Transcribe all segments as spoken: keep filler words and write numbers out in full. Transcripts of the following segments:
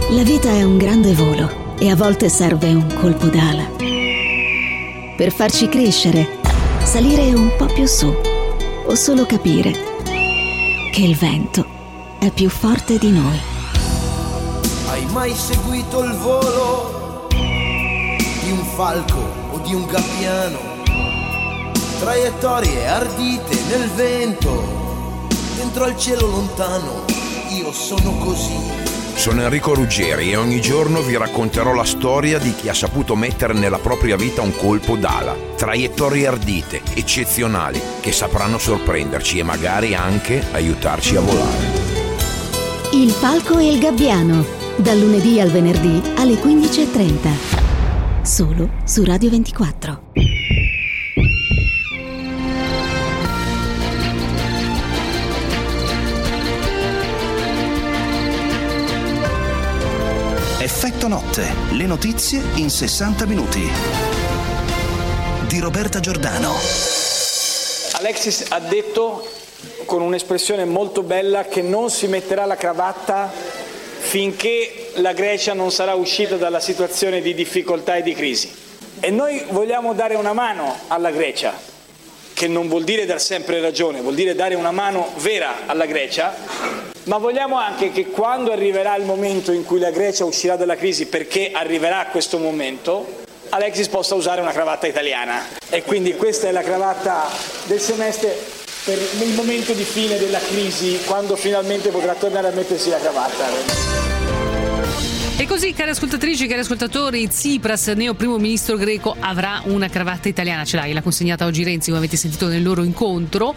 La vita è un grande volo e a volte serve un colpo d'ala per farci crescere, salire un po' più su o solo capire che il vento è più forte di noi. Hai mai seguito il volo di un falco o di un gabbiano? Traiettorie ardite nel vento, dentro al cielo lontano, io sono così. Sono Enrico Ruggeri e ogni giorno vi racconterò la storia di chi ha saputo mettere nella propria vita un colpo d'ala. Traiettorie ardite, eccezionali, che sapranno sorprenderci e magari anche aiutarci a volare. Il falco e il gabbiano, dal lunedì al venerdì alle quindici e trenta, solo su Radio ventiquattro. Effetto notte, le notizie in sessanta minuti. Di Roberta Giordano. Alexis ha detto con un'espressione molto bella che non si metterà la cravatta finché la Grecia non sarà uscita dalla situazione di difficoltà e di crisi. E noi vogliamo dare una mano alla Grecia, che non vuol dire dar sempre ragione, vuol dire dare una mano vera alla Grecia. Ma vogliamo anche che quando arriverà il momento in cui la Grecia uscirà dalla crisi, perché arriverà questo momento, Alexis possa usare una cravatta italiana. E quindi questa è la cravatta del semestre per il momento di fine della crisi, quando finalmente potrà tornare a mettersi la cravatta. E così, cari ascoltatrici, cari ascoltatori, Tsipras, neo primo ministro greco, avrà una cravatta italiana. Ce l'hai, l'ha consegnata oggi Renzi, come avete sentito nel loro incontro,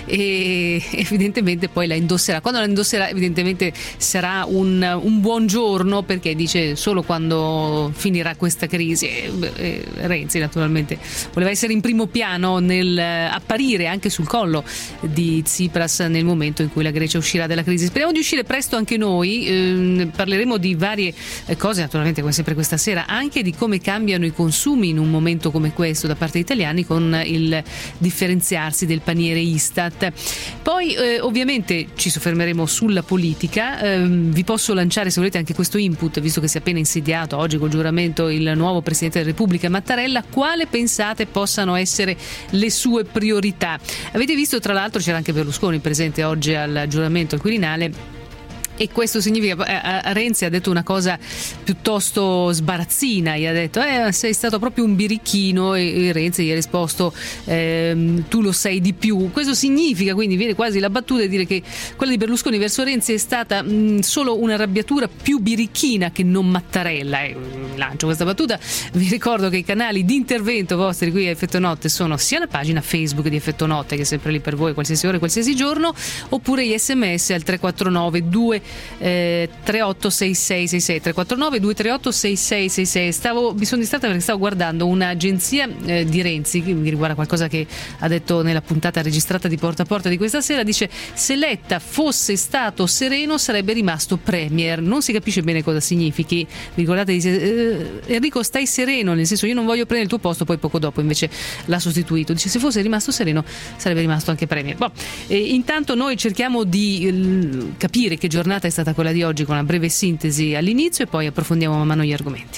e evidentemente poi la indosserà. Quando la indosserà evidentemente sarà un, un buon giorno, perché dice solo quando finirà questa crisi. E, e Renzi naturalmente voleva essere in primo piano nel apparire anche sul collo di Tsipras nel momento in cui la Grecia uscirà dalla crisi. Speriamo di uscire presto anche noi. Eh, parleremo di varie cose, naturalmente, come sempre questa sera, anche di come cambiano i consumi in un momento come questo da parte degli italiani, con il differenziarsi del paniere Istat. Poi eh, ovviamente ci soffermeremo sulla politica. Eh, vi posso lanciare, se volete, anche questo input, visto che si è appena insediato oggi col giuramento il nuovo Presidente della Repubblica Mattarella. Quale pensate possano essere le sue priorità? Avete visto, tra l'altro, c'era anche Berlusconi presente oggi al giuramento al Quirinale, e questo significa, eh, Renzi ha detto una cosa piuttosto sbarazzina, gli ha detto eh, sei stato proprio un birichino, e, e Renzi gli ha risposto eh, tu lo sei di più. Questo significa, quindi viene quasi la battuta di dire che quella di Berlusconi verso Renzi è stata mh, solo una arrabbiatura più birichina che non Mattarella. Eh, lancio questa battuta, vi ricordo che i canali di intervento vostri qui a Effetto Notte sono sia la pagina Facebook di Effetto Notte, che è sempre lì per voi qualsiasi ora, qualsiasi giorno, oppure gli sms al tre quattro nove due tre otto sei sei sei sei tre quattro nove due tre otto sei sei sei sei. Stavo, mi sono distratta perché stavo guardando un'agenzia eh, di Renzi, che mi riguarda qualcosa che ha detto nella puntata registrata di Porta a Porta di questa sera. Dice: se Letta fosse stato sereno sarebbe rimasto premier. Non si capisce bene cosa significhi. Ricordate, dice eh, Enrico stai sereno, nel senso io non voglio prendere il tuo posto. Poi poco dopo invece l'ha sostituito, dice se fosse rimasto sereno sarebbe rimasto anche premier. Boh. E intanto noi cerchiamo di eh, capire che giornata è stata quella di oggi, con una breve sintesi all'inizio, e poi approfondiamo man mano gli argomenti.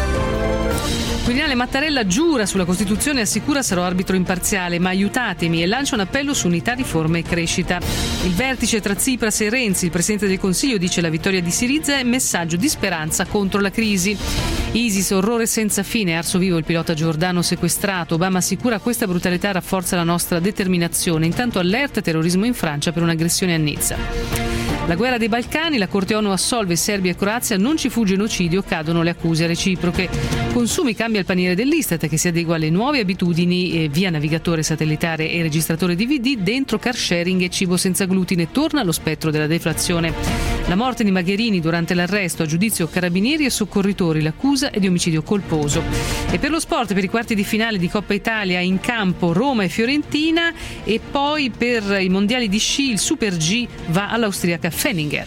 Quirinale, Mattarella giura sulla Costituzione e assicura sarò arbitro imparziale, ma aiutatemi, e lancia un appello su unità, riforme e crescita. Il vertice tra Tsipras e Renzi, il Presidente del Consiglio dice la vittoria di Syriza è messaggio di speranza contro la crisi. ISIS, orrore senza fine, arso vivo il pilota Giordano sequestrato. Obama assicura questa brutalità rafforza la nostra determinazione. Intanto allerta terrorismo in Francia per un'aggressione a Nizza. La guerra dei Balcani, la Corte ONU assolve Serbia e Croazia, non ci fu genocidio, cadono le accuse reciproche. Consumi, cambia il paniere dell'Istat che si adegua alle nuove abitudini, eh, via navigatore satellitare e registratore D V D, dentro car sharing e cibo senza glutine, torna lo spettro della deflazione. La morte di Magherini durante l'arresto, a giudizio carabinieri e soccorritori, l'accusa è di omicidio colposo. E per lo sport, per i quarti di finale di Coppa Italia, in campo Roma e Fiorentina, e poi per i mondiali di sci il Super G va all'austriaca Fenninger.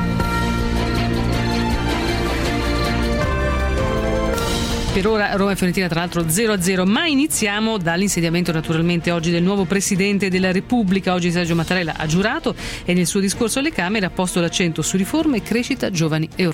Per ora Roma e Fiorentina tra l'altro zero a zero, ma iniziamo dall'insediamento naturalmente oggi del nuovo Presidente della Repubblica. Oggi Sergio Mattarella ha giurato e nel suo discorso alle Camere ha posto l'accento su riforme, crescita, giovani, Europa.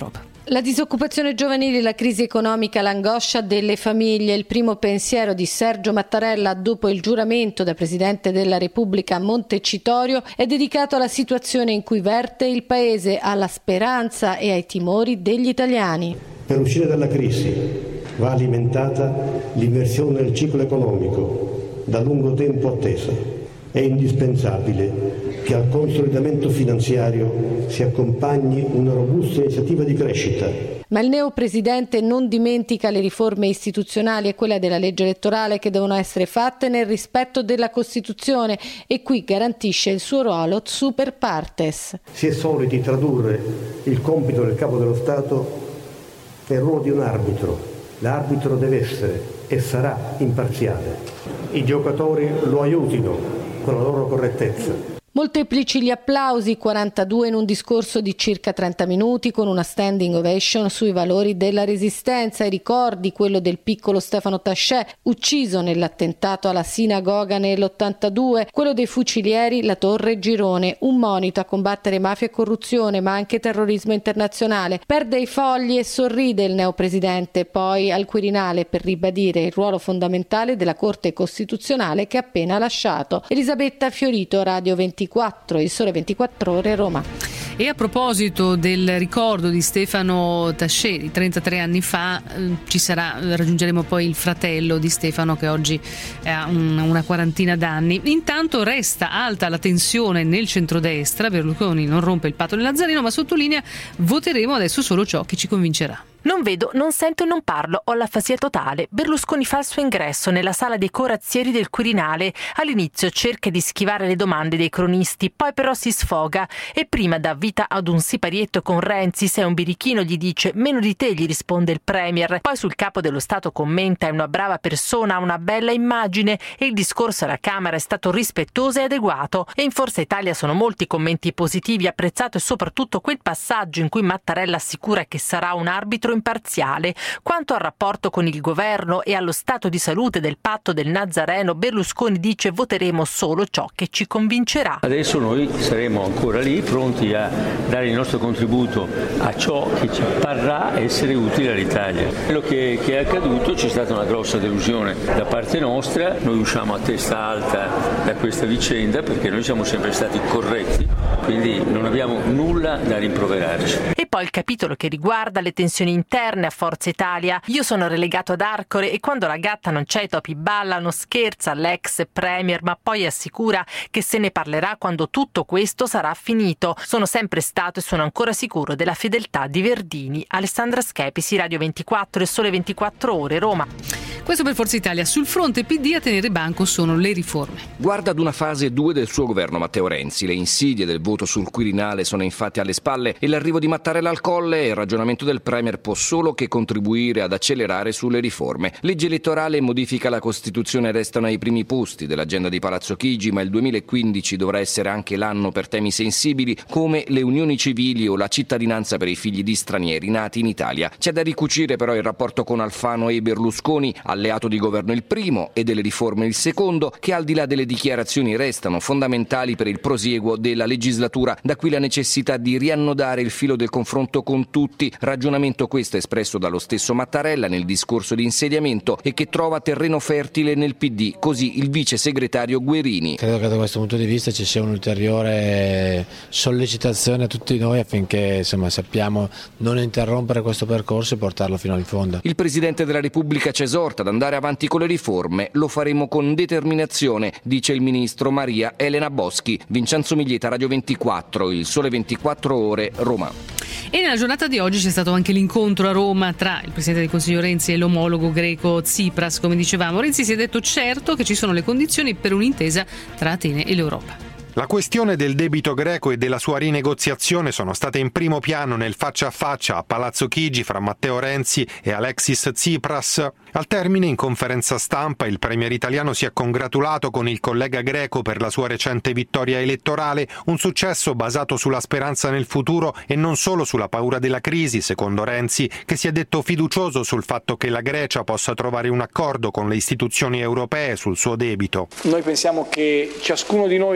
La disoccupazione giovanile, la crisi economica, l'angoscia delle famiglie. Il primo pensiero di Sergio Mattarella dopo il giuramento da Presidente della Repubblica a Montecitorio è dedicato alla situazione in cui verte il Paese, alla speranza e ai timori degli italiani. Per uscire dalla crisi va alimentata l'immersione nel ciclo economico da lungo tempo attesa. È indispensabile che al consolidamento finanziario si accompagni una robusta iniziativa di crescita. Ma il neopresidente non dimentica le riforme istituzionali e quella della legge elettorale che devono essere fatte nel rispetto della Costituzione e qui garantisce il suo ruolo super partes. Si è soliti tradurre il compito del Capo dello Stato nel ruolo di un arbitro. L'arbitro deve essere e sarà imparziale. I giocatori lo aiutino con la loro correttezza. Molteplici gli applausi, quarantadue in un discorso di circa trenta minuti con una standing ovation sui valori della resistenza. I ricordi, quello del piccolo Stefano Tascè, ucciso nell'attentato alla sinagoga nell'ottantadue, quello dei fucilieri, la Torre Girone, un monito a combattere mafia e corruzione ma anche terrorismo internazionale. Perde i fogli e sorride il neopresidente, poi al Quirinale per ribadire il ruolo fondamentale della Corte Costituzionale che ha appena lasciato. Elisabetta Fiorito, Radio ventiquattro. Il Sole ventiquattro Ore, Roma. E a proposito del ricordo di Stefano Tascè di trentatré anni fa, eh, ci sarà, raggiungeremo poi il fratello di Stefano che oggi ha un, una quarantina d'anni. Intanto resta alta la tensione nel centrodestra. Berlusconi non rompe il patto del Nazareno, ma sottolinea: voteremo adesso solo ciò che ci convincerà. Non vedo, non sento e non parlo, ho l'afasia totale. Berlusconi fa il suo ingresso nella sala dei corazzieri del Quirinale. All'inizio cerca di schivare le domande dei cronisti, poi però si sfoga e prima dà vita ad un siparietto con Renzi. Se è un birichino gli dice meno di te, gli risponde il premier. Poi sul capo dello Stato commenta: è una brava persona, ha una bella immagine, e il discorso alla Camera è stato rispettoso e adeguato. E in Forza Italia sono molti commenti positivi, apprezzato e soprattutto quel passaggio in cui Mattarella assicura che sarà un arbitro imparziale. Quanto al rapporto con il governo e allo stato di salute del patto del Nazareno, Berlusconi dice: voteremo solo ciò che ci convincerà. Adesso noi saremo ancora lì, pronti a dare il nostro contributo a ciò che ci parrà essere utile all'Italia. Quello che, che è accaduto, c'è stata una grossa delusione da parte nostra. Noi usciamo a testa alta da questa vicenda perché noi siamo sempre stati corretti, quindi non abbiamo nulla da rimproverarci. E poi il capitolo che riguarda le tensioni interne a Forza Italia. Io sono relegato ad Arcore e quando la gatta non c'è i topi ballano, scherza l'ex premier, ma poi assicura che se ne parlerà quando tutto questo sarà finito. Sono sempre stato e sono ancora sicuro della fedeltà di Verdini. Alessandra Schepisi, Radio ventiquattro e Sole ventiquattro Ore, Roma. Questo per Forza Italia. Sul fronte P D a tenere banco sono le riforme. Guarda ad una fase due del suo governo Matteo Renzi. Le insidie del voto sul Quirinale sono infatti alle spalle e l'arrivo di Mattarella al Colle e il ragionamento del premier può solo che contribuire ad accelerare sulle riforme. Legge elettorale e modifica alla Costituzione restano ai primi posti dell'agenda di Palazzo Chigi, ma il duemilaquindici dovrà essere anche l'anno per temi sensibili come le unioni civili o la cittadinanza per i figli di stranieri nati in Italia. C'è da ricucire però il rapporto con Alfano e Berlusconi, alleato di governo il primo e delle riforme il secondo, che al di là delle dichiarazioni restano fondamentali per il prosieguo della legislatura. Da qui la necessità di riannodare il filo del confronto con tutti, ragionamento questo espresso dallo stesso Mattarella nel discorso di insediamento e che trova terreno fertile nel P D, così il vice segretario Guerini. Credo che da questo punto di vista ci sia un'ulteriore sollecitazione a tutti noi affinché insomma, sappiamo non interrompere questo percorso e portarlo fino in fondo. Il Presidente della Repubblica ci esorta ad andare avanti con le riforme, lo faremo con determinazione, dice il ministro Maria Elena Boschi. Vincenzo Miglieta, Radio ventiquattro, il Sole ventiquattro Ore, Roma. E nella giornata di oggi c'è stato anche l'incontro a Roma tra il Presidente del Consiglio Renzi e l'omologo greco Tsipras. Come dicevamo, Renzi si è detto certo che ci sono le condizioni per un'intesa tra Atene e l'Europa. La questione del debito greco e della sua rinegoziazione sono state in primo piano nel faccia a faccia a Palazzo Chigi fra Matteo Renzi e Alexis Tsipras. Al termine, in conferenza stampa, il premier italiano si è congratulato con il collega greco per la sua recente vittoria elettorale, un successo basato sulla speranza nel futuro e non solo sulla paura della crisi, secondo Renzi, che si è detto fiducioso sul fatto che la Grecia possa trovare un accordo con le istituzioni europee sul suo debito. Noi pensiamo che ciascuno di noi nei nostri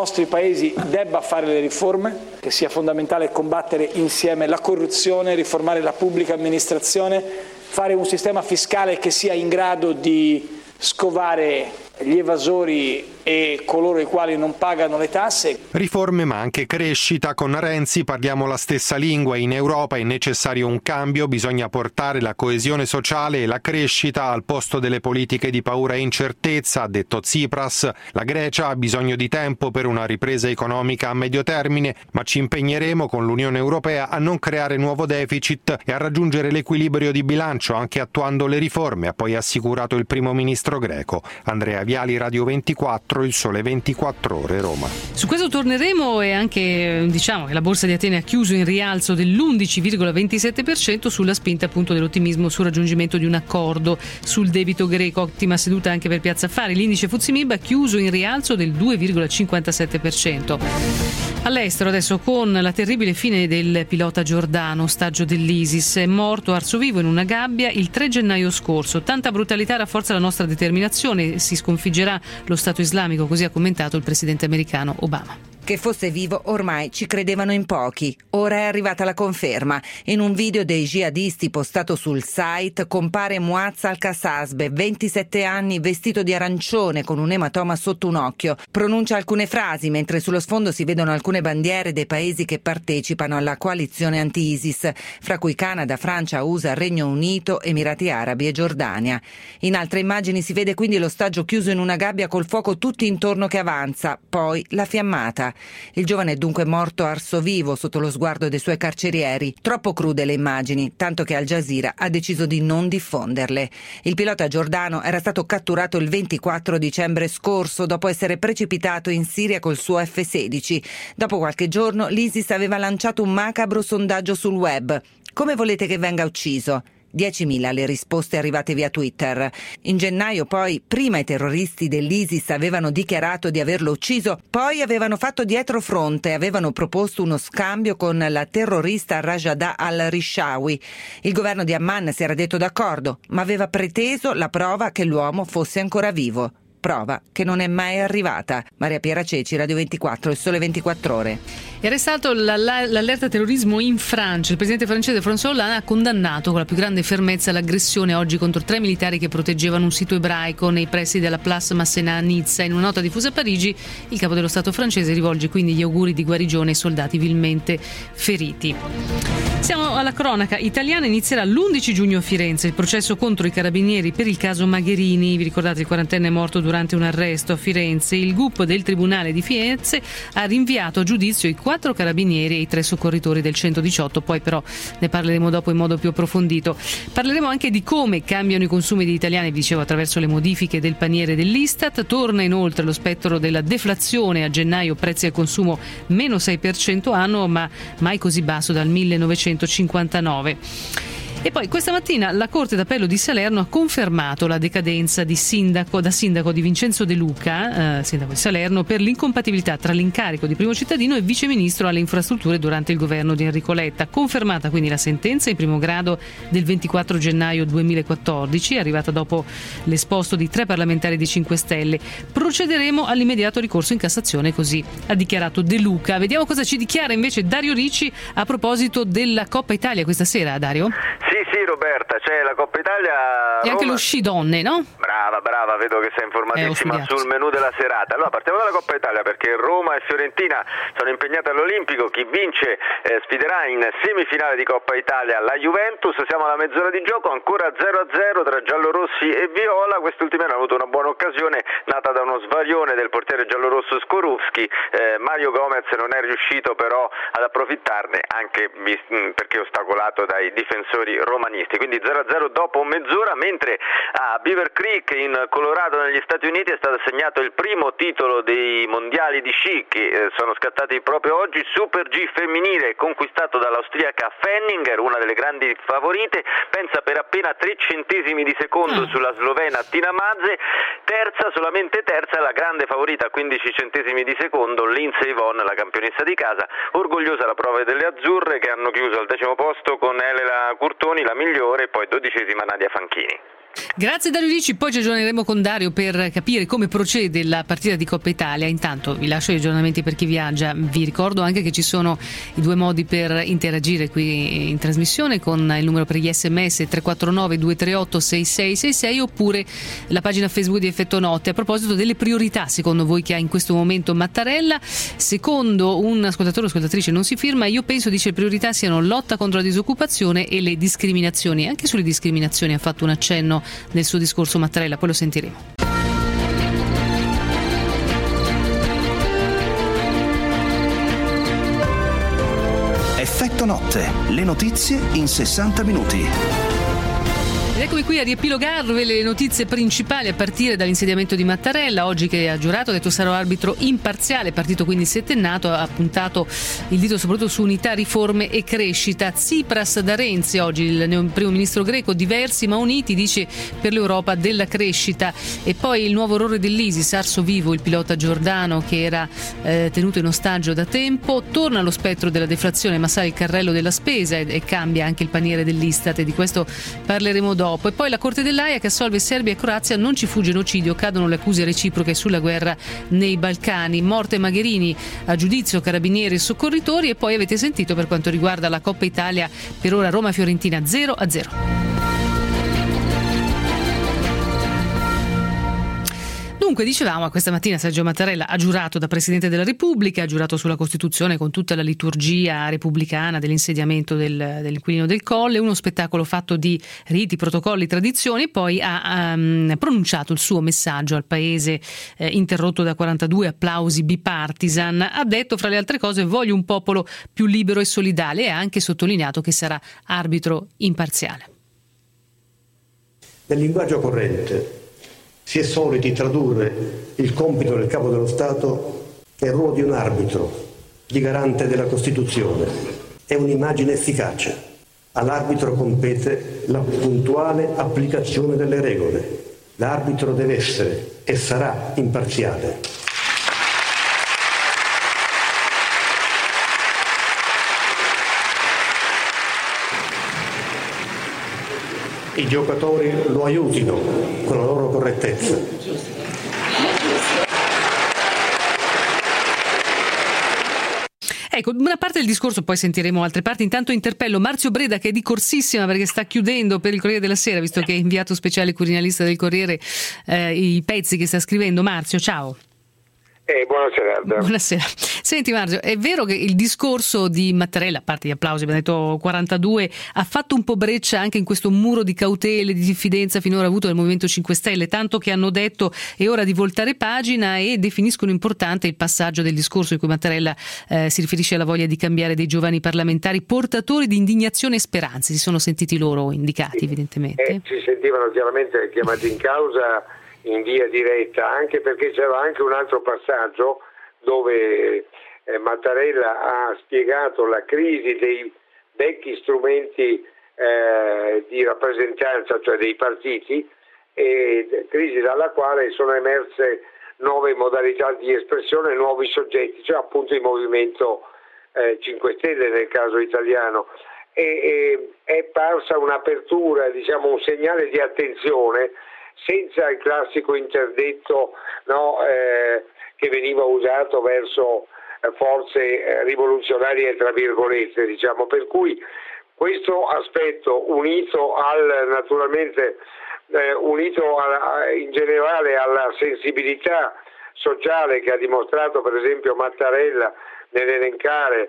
nostri paesi debba fare le riforme, che sia fondamentale combattere insieme la corruzione, riformare la pubblica amministrazione, fare un sistema fiscale che sia in grado di scovare gli evasori e coloro i quali non pagano le tasse. Riforme ma anche crescita. Con Renzi parliamo la stessa lingua. In Europa è necessario un cambio, bisogna portare la coesione sociale e la crescita al posto delle politiche di paura e incertezza, ha detto Tsipras. La Grecia ha bisogno di tempo per una ripresa economica a medio termine, ma ci impegneremo con l'Unione Europea a non creare nuovo deficit e a raggiungere l'equilibrio di bilancio anche attuando le riforme, ha poi assicurato il primo ministro greco. Andrea Viali, Radio ventiquattro, Il Sole ventiquattro Ore, Roma. Su questo torneremo, e anche diciamo che la borsa di Atene ha chiuso in rialzo dell'undici virgola ventisette per cento sulla spinta appunto dell'ottimismo sul raggiungimento di un accordo sul debito greco. Ottima seduta anche per Piazza Affari. L'indice Fuzzi Mib ha chiuso in rialzo del due virgola cinquantasette per cento. All'estero adesso, con la terribile fine del pilota Giordano, ostaggio dell'ISIS, è morto arso vivo in una gabbia il tre gennaio scorso. Tanta brutalità rafforza la nostra determinazione, si sconfiggerà lo Stato islamico, così ha commentato il presidente americano Obama. Che fosse vivo ormai ci credevano in pochi. Ora è arrivata la conferma. In un video dei jihadisti postato sul site compare Muazza al-Qasasbe, ventisette anni, vestito di arancione con un ematoma sotto un occhio. Pronuncia alcune frasi mentre sullo sfondo si vedono alcune bandiere dei paesi che partecipano alla coalizione anti-ISIS, fra cui Canada, Francia, U S A, Regno Unito, Emirati Arabi e Giordania. In altre immagini si vede quindi l'ostaggio chiuso in una gabbia col fuoco tutti intorno che avanza, poi la fiammata. Il giovane è dunque morto arso vivo sotto lo sguardo dei suoi carcerieri. Troppo crude le immagini, tanto che Al Jazeera ha deciso di non diffonderle. Il pilota Giordano era stato catturato il ventiquattro dicembre scorso dopo essere precipitato in Siria col suo effe sedici. Dopo qualche giorno l'ISIS aveva lanciato un macabro sondaggio sul web. Come volete che venga ucciso? diecimila le risposte arrivate via Twitter. In gennaio poi, prima i terroristi dell'ISIS avevano dichiarato di averlo ucciso, poi avevano fatto dietro fronte e avevano proposto uno scambio con la terrorista Rajadah al-Rishawi. Il governo di Amman si era detto d'accordo, ma aveva preteso la prova che l'uomo fosse ancora vivo. Prova che non è mai arrivata. Maria Piera Ceci, Radio ventiquattro, Il Sole ventiquattro Ore. È arrestato l'allerta terrorismo in Francia. Il presidente francese François Hollande ha condannato con la più grande fermezza l'aggressione oggi contro tre militari che proteggevano un sito ebraico nei pressi della Place Masséna a Nizza. In una nota diffusa a Parigi, il capo dello Stato francese rivolge quindi gli auguri di guarigione ai soldati vilmente feriti. Siamo alla cronaca italiana. Inizierà l'undici giugno a Firenze il processo contro i carabinieri per il caso Magherini. Vi ricordate, il quarantenne è morto durante un arresto a Firenze. Il G U P del Tribunale di Firenze ha rinviato a giudizio i quattro carabinieri e i tre soccorritori del centodiciotto. Poi però ne parleremo dopo in modo più approfondito. Parleremo anche di come cambiano i consumi degli italiani, vi dicevo, attraverso le modifiche del paniere dell'Istat. Torna inoltre lo spettro della deflazione. A gennaio prezzi al consumo meno sei per cento annuo, ma mai così basso dal millenovecentocinquantanove. E poi questa mattina la Corte d'Appello di Salerno ha confermato la decadenza di sindaco, da sindaco di Vincenzo De Luca, eh, sindaco di Salerno, per l'incompatibilità tra l'incarico di primo cittadino e viceministro alle infrastrutture durante il governo di Enrico Letta. Confermata quindi la sentenza in primo grado del ventiquattro gennaio duemilaquattordici, arrivata dopo l'esposto di tre parlamentari di cinque Stelle. Procederemo all'immediato ricorso in Cassazione, così ha dichiarato De Luca. Vediamo cosa ci dichiara invece Dario Ricci a proposito della Coppa Italia questa sera, Dario? Sì, sì, Roberta, c'è la Coppa Italia. E anche Roma. Lo sci donne, no? Brava, brava, vedo che sei informatissima sul menù della serata. Allora, partiamo dalla Coppa Italia perché Roma e Fiorentina sono impegnate all'Olimpico. Chi vince eh, sfiderà in semifinale di Coppa Italia la Juventus. Siamo alla mezz'ora di gioco, ancora zero a zero tra giallorossi e viola. Quest'ultimi hanno avuto una buona occasione nata da uno svarione del portiere giallorosso Skorupski. Eh, Mario Gomez non è riuscito però ad approfittarne, anche perché ostacolato dai difensori romanisti. Quindi zero a zero dopo mezz'ora, mentre a Beaver Creek in Colorado negli Stati Uniti è stato assegnato il primo titolo dei mondiali di sci che eh, sono scattati proprio oggi. Super G femminile conquistato dall'austriaca Fenninger, una delle grandi favorite, pensa per appena tre centesimi di secondo sulla slovena Tina Maze. Terza, solamente terza, la grande favorita a quindici centesimi di secondo Lindsey Vonn, la campionessa di casa. Orgogliosa la prova delle azzurre che hanno chiuso al decimo posto con Elena Curtoni, la migliore, e poi dodicesima Nadia Fanchini. Grazie Dario Ricci, poi ci aggiorneremo con Dario per capire come procede la partita di Coppa Italia. Intanto vi lascio gli aggiornamenti per chi viaggia. Vi ricordo anche che ci sono i due modi per interagire qui in trasmissione, con il numero per gli sms tre quattro nove due tre otto sei sei sei sei oppure la pagina Facebook di Effetto Notte. A proposito delle priorità secondo voi che ha in questo momento Mattarella, secondo un ascoltatore o ascoltatrice non si firma, io penso, dice, le priorità siano lotta contro la disoccupazione e le discriminazioni. Anche sulle discriminazioni ha fatto un accenno nel suo discorso Mattarella, poi lo sentiremo. Effetto Notte, le notizie in sessanta minuti. Ed eccomi qui a riepilogarvi le notizie principali a partire dall'insediamento di Mattarella. Oggi che ha giurato, ha detto sarò arbitro imparziale, partito quindi settennato, ha puntato il dito soprattutto su unità, riforme e crescita. Tsipras da Renzi, oggi il primo ministro greco, diversi ma uniti, dice, per l'Europa della crescita. E poi il nuovo orrore dell'ISIS, arso vivo il pilota giordano che era eh, tenuto in ostaggio da tempo. Torna lo spettro della deflazione ma sale il carrello della spesa e, e cambia anche il paniere dell'Istat, e di questo parleremo dopo. E poi la Corte dell'Aia che assolve Serbia e Croazia, non ci fu genocidio, cadono le accuse reciproche sulla guerra nei Balcani. Morte Magherini, a giudizio carabinieri e soccorritori. E poi avete sentito per quanto riguarda la Coppa Italia, per ora Roma-Fiorentina zero a zero. Dunque, dicevamo, questa mattina Sergio Mattarella ha giurato da Presidente della Repubblica, ha giurato sulla Costituzione con tutta la liturgia repubblicana dell'insediamento del, dell'Inquilino del Colle, uno spettacolo fatto di riti, protocolli, tradizioni. Poi ha um, pronunciato il suo messaggio al Paese, eh, interrotto da quarantadue applausi bipartisan. Ha detto, fra le altre cose, voglio un popolo più libero e solidale, e ha anche sottolineato che sarà arbitro imparziale. Nel linguaggio corrente si è soliti tradurre il compito del Capo dello Stato nel ruolo di un arbitro, di garante della Costituzione. È un'immagine efficace. All'arbitro compete la puntuale applicazione delle regole. L'arbitro deve essere e sarà imparziale. I giocatori lo aiutino con la loro correttezza. Ecco, una parte del discorso, poi sentiremo altre parti. Intanto interpello Marzio Breda, che è di corsissima perché sta chiudendo per il Corriere della Sera, visto che è inviato speciale quirinalista del Corriere, eh, i pezzi che sta scrivendo. Marzio, ciao. Eh, buonasera. Buonasera. Senti Marzio, è vero che il discorso di Mattarella, a parte gli applausi, abbiamo detto quarantadue, ha fatto un po' breccia anche in questo muro di cautele, di diffidenza finora avuto dal Movimento cinque Stelle, tanto che hanno detto è ora di voltare pagina, e definiscono importante il passaggio del discorso in cui Mattarella eh, si riferisce alla voglia di cambiare dei giovani parlamentari portatori di indignazione e speranze. Si sono sentiti loro indicati, sì, evidentemente? Eh, si sentivano chiaramente chiamati in causa in via diretta, anche perché c'era anche un altro passaggio dove eh, Mattarella ha spiegato la crisi dei vecchi strumenti eh, di rappresentanza, cioè dei partiti, e crisi dalla quale sono emerse nuove modalità di espressione, nuovi soggetti, cioè appunto il Movimento eh, cinque Stelle nel caso italiano. E, e è parsa un'apertura, diciamo un segnale di attenzione, senza il classico interdetto, no, eh, che veniva usato verso eh, forze eh, rivoluzionarie tra virgolette, diciamo, per cui questo aspetto unito al naturalmente eh, unito a, a, in generale alla sensibilità sociale che ha dimostrato per esempio Mattarella nell'elencare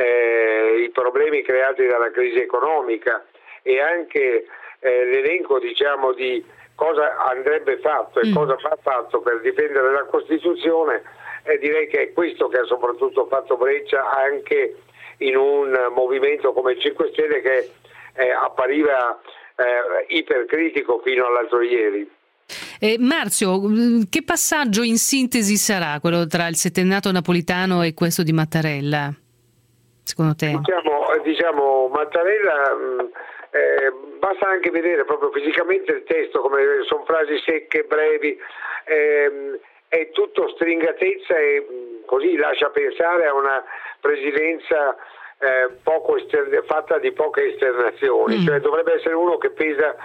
eh, i problemi creati dalla crisi economica e anche eh, l'elenco, diciamo, di cosa andrebbe fatto e mm. cosa va fatto per difendere la Costituzione, e direi che è questo che ha soprattutto fatto breccia anche in un movimento come il cinque Stelle che eh, appariva eh, ipercritico fino all'altro ieri. Eh, Marzio, che passaggio in sintesi sarà quello tra il settennato napolitano e questo di Mattarella, secondo te? Diciamo, diciamo Mattarella... Mh, Eh, basta anche vedere proprio fisicamente il testo, come sono frasi secche, brevi, ehm, è tutto stringatezza e mh, così lascia pensare a una presidenza eh, poco esterne, fatta di poche esternazioni, mm. cioè dovrebbe essere uno che pesa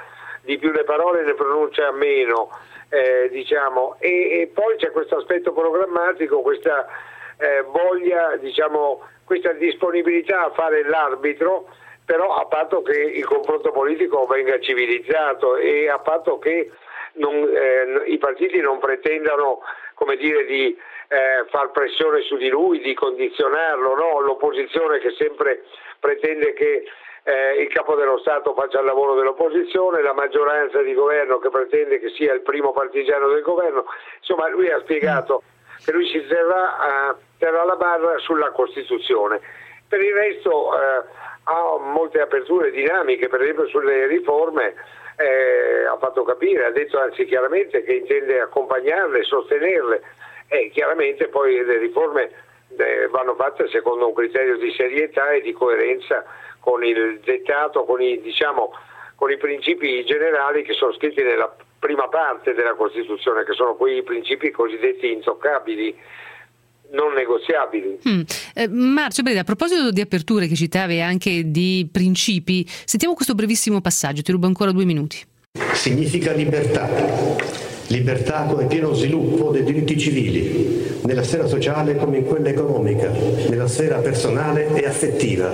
di più le parole, ne pronuncia meno, eh, diciamo, e, e poi c'è questo aspetto programmatico, questa eh, voglia, diciamo, questa disponibilità a fare l'arbitro, però a patto che il confronto politico venga civilizzato e a patto che non, eh, i partiti non pretendano, come dire, di eh, far pressione su di lui, di condizionarlo, no? L'opposizione che sempre pretende che eh, il capo dello Stato faccia il lavoro dell'opposizione, la maggioranza di governo che pretende che sia il primo partigiano del governo. Insomma, lui ha spiegato che lui si terrà, uh, terrà la barra sulla Costituzione. Per il resto eh, ha molte aperture dinamiche, per esempio sulle riforme eh, ha fatto capire, ha detto anzi chiaramente che intende accompagnarle, sostenerle, e chiaramente poi le riforme eh, vanno fatte secondo un criterio di serietà e di coerenza con il dettato, con i, diciamo, con i principi generali che sono scritti nella prima parte della Costituzione, che sono quei principi cosiddetti intoccabili, non negoziabili. Mm. Eh, Marcio Breda, a proposito di aperture che citavi e anche di principi, sentiamo questo brevissimo passaggio, ti rubo ancora due minuti. Significa libertà, libertà come pieno sviluppo dei diritti civili, nella sfera sociale come in quella economica, nella sfera personale e affettiva.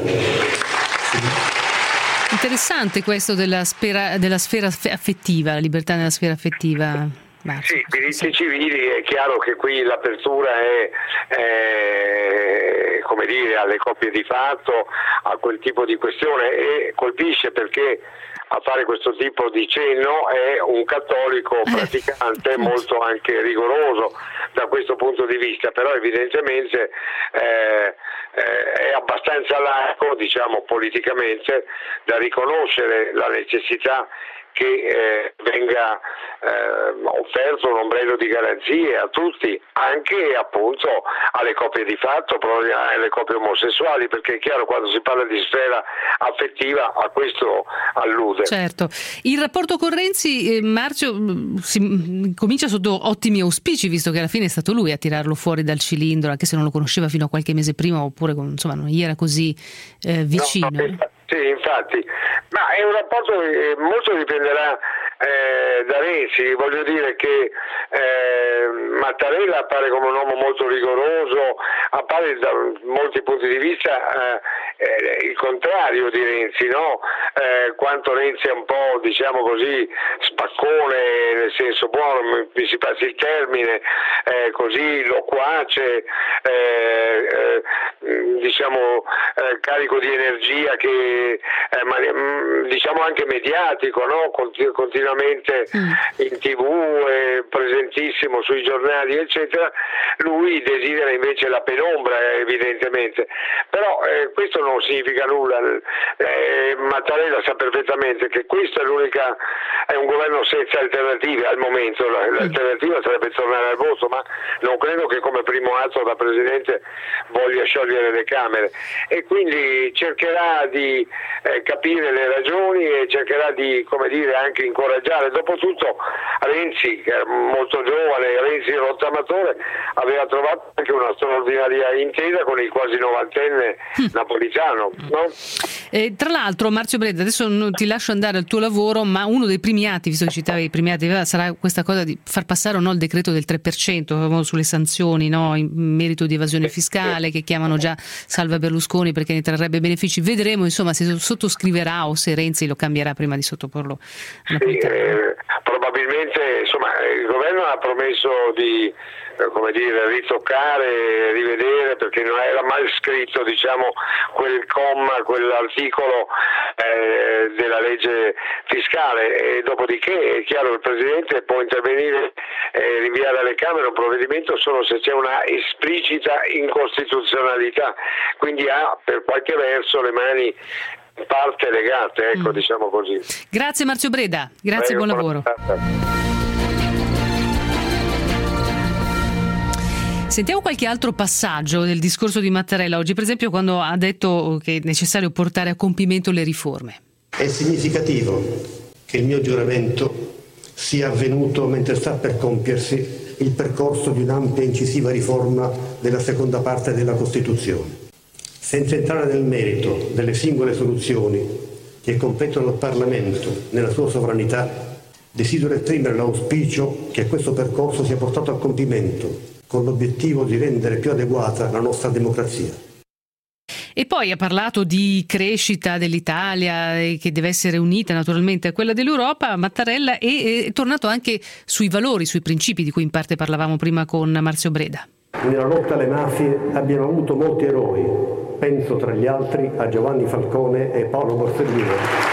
Interessante questo della, spera, della sfera affettiva, la libertà nella sfera affettiva. Marcio. Sì, diritti civili, è chiaro che qui l'apertura è, è come dire, alle coppie di fatto, a quel tipo di questione, e colpisce perché a fare questo tipo di cenno è un cattolico praticante molto anche rigoroso da questo punto di vista, però evidentemente eh, eh, è abbastanza laico, diciamo, politicamente, da riconoscere la necessità che eh, venga eh, offerto un ombrello di garanzie a tutti, anche appunto alle coppie di fatto, proprio alle coppie omosessuali, perché è chiaro, quando si parla di sfera affettiva a questo allude. Certo. Il rapporto con Renzi, eh, Marcio, si comincia sotto ottimi auspici, visto che alla fine è stato lui a tirarlo fuori dal cilindro, anche se non lo conosceva fino a qualche mese prima, oppure insomma non gli era così eh, vicino. No, no, sì, infatti, ma è un rapporto che molto dipenderà eh, da Renzi. Voglio dire che eh, Mattarella appare come un uomo molto rigoroso, appare da molti punti di vista eh, eh, il contrario di Renzi, no? Eh, quanto Renzi è un po', diciamo così, spaccone, nel senso buono, mi si passi il termine, eh, così loquace, eh, eh, diciamo eh, carico di energia, che Eh, ma, diciamo anche mediatico, no? Continu- continuamente mm. in tv, eh, presentissimo sui giornali eccetera. Lui desidera invece la penombra, evidentemente, però eh, questo non significa nulla. eh, Mattarella sa perfettamente che questa è l'unica, è un governo senza alternative al momento. L'alternativa sarebbe tornare al voto, ma non credo che come primo atto da Presidente voglia sciogliere le Camere, e quindi cercherà di Eh, capire le ragioni e cercherà di, come dire, anche incoraggiare. Dopotutto Renzi, che è molto giovane, Renzi rottamatore, aveva trovato anche una straordinaria intesa con il quasi novantenne mm. napolitano, no? Eh, tra l'altro, Marcio Breda, adesso non ti lascio andare al tuo lavoro, ma uno dei premiati, visto che citavi i premiati, sarà questa cosa di far passare o no il decreto del tre per cento sulle sanzioni, no, in merito di evasione fiscale, che chiamano già salva Berlusconi perché ne trarrebbe benefici. Vedremo insomma se sottoscriverà o se Renzi lo cambierà prima di sottoporlo alla sì, eh, probabilmente insomma il governo ha promesso di come dire, ritoccare, rivedere, perché non era mal scritto, diciamo, quel comma, quell'articolo eh, della legge fiscale, e dopodiché è chiaro che il Presidente può intervenire e rinviare alle Camere un provvedimento solo se c'è una esplicita incostituzionalità, quindi ha per qualche verso le mani in parte legate, ecco, mm. diciamo così. Grazie Marcio Breda, grazie e buon lavoro. Sentiamo qualche altro passaggio del discorso di Mattarella oggi, per esempio quando ha detto che è necessario portare a compimento le riforme. È significativo che il mio giuramento sia avvenuto mentre sta per compiersi il percorso di un'ampia e incisiva riforma della seconda parte della Costituzione. Senza entrare nel merito delle singole soluzioni, che competono al Parlamento nella sua sovranità, desidero esprimere l'auspicio che questo percorso sia portato a compimento con l'obiettivo di rendere più adeguata la nostra democrazia. E poi ha parlato di crescita dell'Italia che deve essere unita naturalmente a quella dell'Europa, Mattarella, e è tornato anche sui valori, sui principi di cui in parte parlavamo prima con Marzio Breda. Nella lotta alle mafie abbiamo avuto molti eroi, penso tra gli altri a Giovanni Falcone e Paolo Borsellino.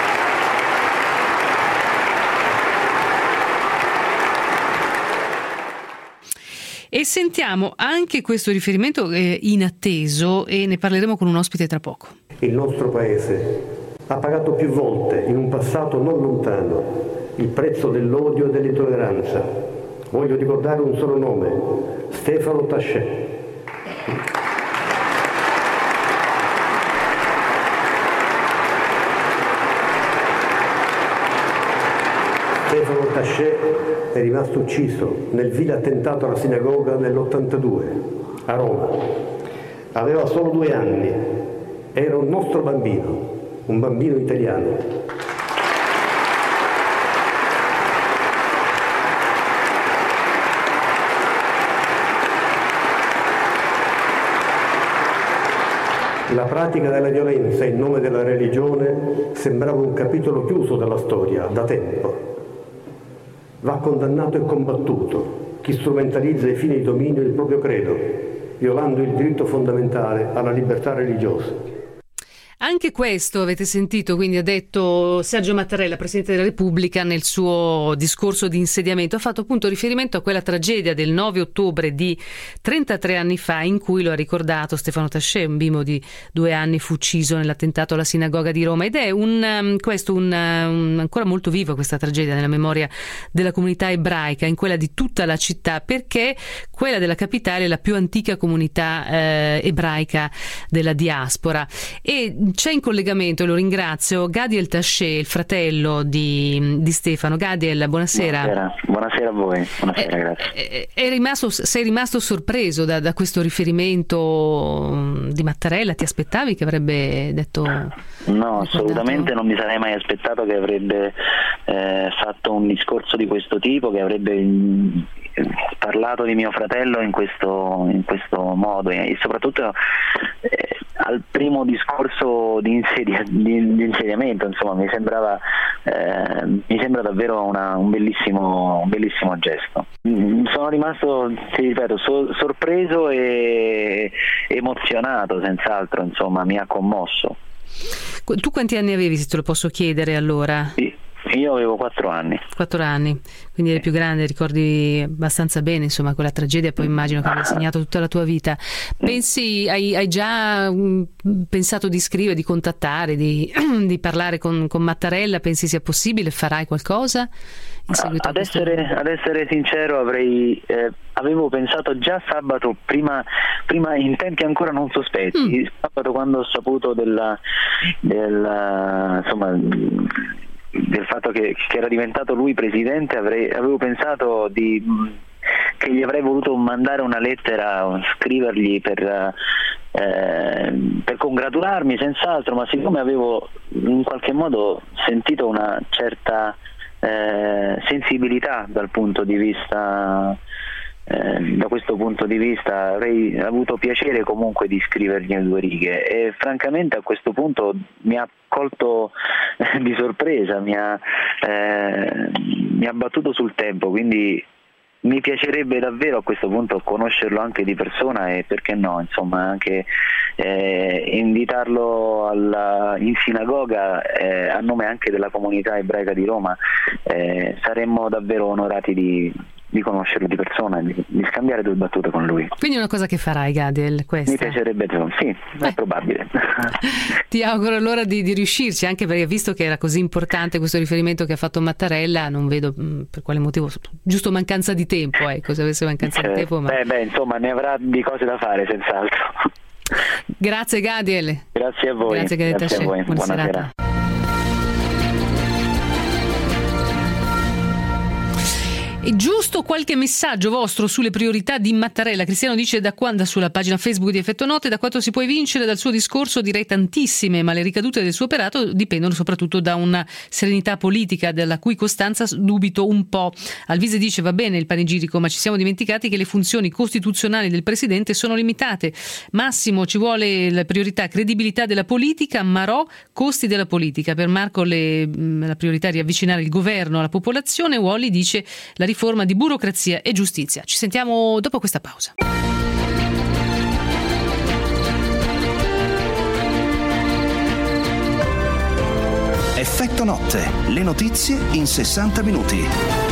E sentiamo anche questo riferimento eh, inatteso, e ne parleremo con un ospite tra poco. Il nostro Paese ha pagato più volte, in un passato non lontano, il prezzo dell'odio e dell'intolleranza. Voglio ricordare un solo nome, Stefano Tascè. Stefano Tascè è rimasto ucciso nel vile attentato alla sinagoga nell'ottantadue a Roma. Aveva solo due anni, era un nostro bambino, un bambino italiano. La pratica della violenza in nome della religione sembrava un capitolo chiuso della storia da tempo. Va condannato e combattuto chi strumentalizza ai fini di dominio il proprio credo, violando il diritto fondamentale alla libertà religiosa. Anche questo avete sentito, quindi ha detto Sergio Mattarella, Presidente della Repubblica, nel suo discorso di insediamento. Ha fatto appunto riferimento a quella tragedia del nove ottobre di trentatré anni fa, in cui, lo ha ricordato Stefano Tascè, un bimbo di due anni, fu ucciso nell'attentato alla sinagoga di Roma. Ed è un, um, questo un, um, ancora molto viva questa tragedia nella memoria della comunità ebraica, in quella di tutta la città, perché quella della capitale è la più antica comunità eh, ebraica della diaspora. E c'è in collegamento, e lo ringrazio, Gadiel Tascè, il fratello di, di Stefano. Gadiel, buonasera. Buonasera, buonasera a voi. Buonasera, è, grazie. È, è rimasto, sei rimasto sorpreso da, da questo riferimento di Mattarella? Ti aspettavi che avrebbe detto? No, assolutamente non mi sarei mai aspettato che avrebbe eh, fatto un discorso di questo tipo, che avrebbe in, parlato di mio fratello in questo, in questo modo, e soprattutto eh, al primo discorso di, insedia, di, di insediamento, insomma, mi sembrava eh, mi sembra davvero una, un bellissimo un bellissimo gesto. Sono rimasto, ti ripeto, so, sorpreso e emozionato, senz'altro, insomma, mi ha commosso. Tu quanti anni avevi, se te lo posso chiedere, allora? Sì. Io avevo quattro anni. Quattro anni, quindi eri più grande, ricordi abbastanza bene, insomma, quella tragedia, poi immagino che abbia segnato tutta la tua vita. Pensi, hai, hai già um, pensato di scrivere, di contattare, di, di parlare con, con Mattarella? Pensi sia possibile? Farai qualcosa in seguito ad, a essere, ad essere sincero, avrei eh, avevo pensato già sabato, prima, prima in tempi ancora non sospetti, mm. sabato, quando ho saputo della, della insomma del fatto che, che era diventato lui presidente, avrei, avevo pensato di, che gli avrei voluto mandare una lettera, scrivergli per, eh, per congratularmi, senz'altro, ma siccome avevo in qualche modo sentito una certa eh, sensibilità dal punto di vista Eh, da questo punto di vista, avrei avuto piacere comunque di scrivergli due righe, e francamente a questo punto mi ha colto eh, di sorpresa, mi ha, eh, mi ha battuto sul tempo, quindi mi piacerebbe davvero a questo punto conoscerlo anche di persona, e perché no, insomma, anche eh, invitarlo alla, in sinagoga eh, a nome anche della comunità ebraica di Roma. Eh, saremmo davvero onorati di di conoscerlo di persona, di, di scambiare due battute con lui. Quindi è una cosa che farai, Gadiel, questa? Mi piacerebbe, sì, Beh. è probabile. Ti auguro allora di, di riuscirci, anche perché, visto che era così importante questo riferimento che ha fatto Mattarella, non vedo mh, per quale motivo, giusto mancanza di tempo, ecco, se avesse mancanza certo. di tempo. Ma... Beh, beh, insomma, ne avrà di cose da fare, senz'altro. Grazie, Gadiel. Grazie a voi. Grazie, Gadiel Tascè. Buona Buonasera. Serata. E giusto qualche messaggio vostro sulle priorità di Mattarella. Cristiano dice: da quando, sulla pagina Facebook di Effetto Notte, da quanto si può evincere dal suo discorso direi tantissime, ma le ricadute del suo operato dipendono soprattutto da una serenità politica della cui costanza dubito un po'. Alvise dice: va bene il panegirico, ma ci siamo dimenticati che le funzioni costituzionali del Presidente sono limitate. Massimo: ci vuole la priorità credibilità della politica, Marò costi della politica. Per Marco le, la priorità è riavvicinare il governo alla popolazione. Wally dice: la riforma di burocrazia e giustizia. Ci sentiamo dopo questa pausa. Effetto Notte, le notizie in sessanta minuti.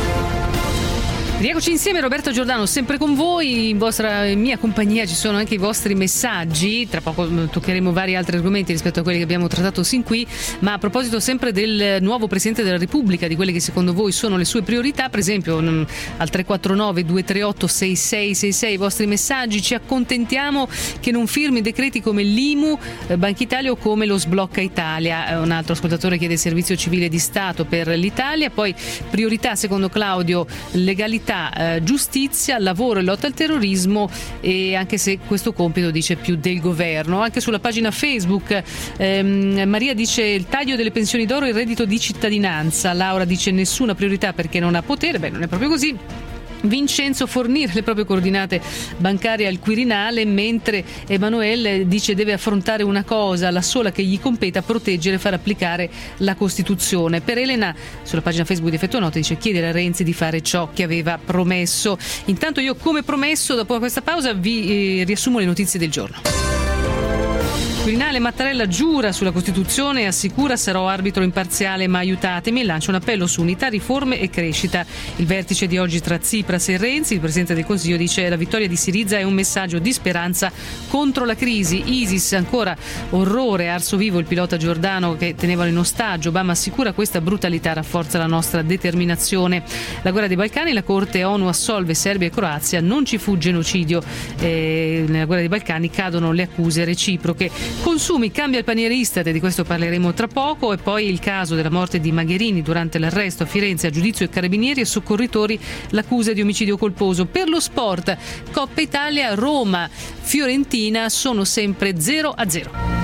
Rieccoci insieme, Roberta Giordano sempre con voi, in vostra in mia compagnia ci sono anche i vostri messaggi, tra poco toccheremo vari altri argomenti rispetto a quelli che abbiamo trattato sin qui, ma a proposito sempre del nuovo Presidente della Repubblica, di quelle che secondo voi sono le sue priorità, per esempio al tre quattro nove due tre otto sei sei sei sei i vostri messaggi. Ci accontentiamo che non firmi decreti come l'I M U, Banca Italia o come lo Sblocca Italia. Un altro ascoltatore chiede servizio civile di Stato per l'Italia. Poi priorità secondo Claudio legalità, Eh, giustizia, lavoro e lotta al terrorismo, e anche se questo compito dice più del governo. Anche sulla pagina Facebook ehm, Maria dice il taglio delle pensioni d'oro e il reddito di cittadinanza. Laura dice nessuna priorità perché non ha potere. Beh, non è proprio così. Vincenzo fornire le proprie coordinate bancarie al Quirinale, mentre Emanuele dice deve affrontare una cosa, la sola che gli competa, proteggere e far applicare la Costituzione. Per Elena sulla pagina Facebook di Effetto Notte dice chiedere a Renzi di fare ciò che aveva promesso. Intanto io, come promesso, dopo questa pausa vi eh, riassumo le notizie del giorno. Quirinale, Mattarella giura sulla Costituzione e assicura sarò arbitro imparziale ma aiutatemi, e lancia un appello su unità, riforme e crescita. Il vertice di oggi tra Tsipras e Renzi, il Presidente del Consiglio dice la vittoria di Syriza è un messaggio di speranza contro la crisi. ISIS ancora orrore, arso vivo il pilota Giordano che tenevano in ostaggio. Obama assicura questa brutalità rafforza la nostra determinazione. La guerra dei Balcani, la Corte ONU assolve Serbia e Croazia, non ci fu genocidio. Eh, nella guerra dei Balcani cadono le accuse reciproche. Consumi, cambia il paniere Istat, e di questo parleremo tra poco. E poi il caso della morte di Magherini durante l'arresto a Firenze, a giudizio i carabinieri e soccorritori, l'accusa di omicidio colposo. Per lo sport, Coppa Italia, Roma, Fiorentina sono sempre zero a zero.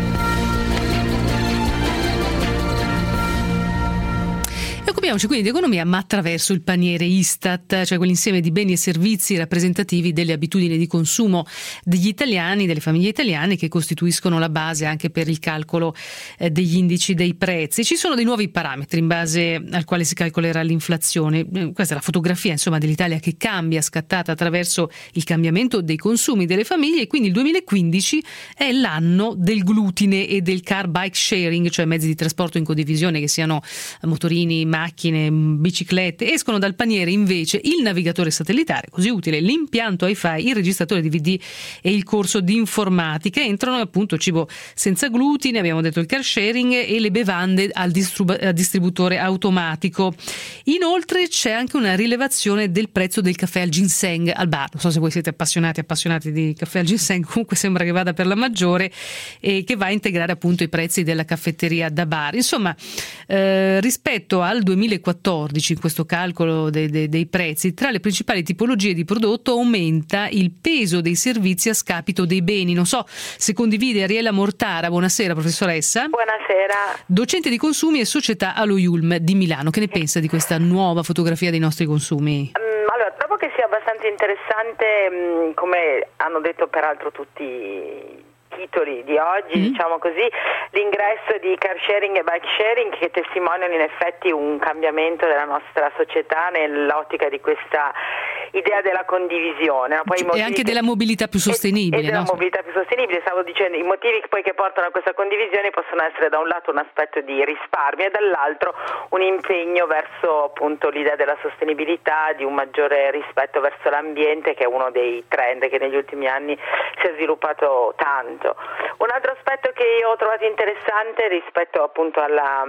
Occupiamoci quindi di economia, ma attraverso il paniere Istat, cioè quell'insieme di beni e servizi rappresentativi delle abitudini di consumo degli italiani, delle famiglie italiane, che costituiscono la base anche per il calcolo eh, degli indici dei prezzi. Ci sono dei nuovi parametri in base al quale si calcolerà l'inflazione. Questa è la fotografia, insomma, dell'Italia che cambia, scattata attraverso il cambiamento dei consumi delle famiglie, e quindi il duemilaquindici è l'anno del glutine e del car bike sharing, cioè mezzi di trasporto in condivisione che siano motorini, macchine, biciclette. Escono dal paniere invece il navigatore satellitare, così utile, l'impianto Wi-Fi, il registratore D V D e il corso di informatica. Entrano appunto cibo senza glutine, abbiamo detto il car sharing, e le bevande al distrib- distributore automatico. Inoltre c'è anche una rilevazione del prezzo del caffè al ginseng al bar. Non so se voi siete appassionati appassionati di caffè al ginseng, comunque sembra che vada per la maggiore, e che va a integrare appunto i prezzi della caffetteria da bar. Insomma, eh, rispetto al duemilaquattordici, in questo calcolo dei, dei, dei prezzi, tra le principali tipologie di prodotto aumenta il peso dei servizi a scapito dei beni. Non so se condivide Ariella Mortara. Buonasera professoressa. Buonasera. Docente di consumi e società allo I U L M di Milano. Che ne pensa di questa nuova fotografia dei nostri consumi? Um, allora, trovo che sia abbastanza interessante, um, come hanno detto peraltro tutti titoli di oggi, mm. diciamo così, l'ingresso di car sharing e bike sharing, che testimoniano in effetti un cambiamento della nostra società nell'ottica di questa idea della condivisione. Poi e anche della mobilità più sostenibile. E, e della no? mobilità più sostenibile, stavo dicendo, i motivi poi che portano a questa condivisione possono essere da un lato un aspetto di risparmio e dall'altro un impegno verso appunto l'idea della sostenibilità, di un maggiore rispetto verso l'ambiente, che è uno dei trend che negli ultimi anni si è sviluppato tanto. Un altro aspetto che io ho trovato interessante rispetto appunto alla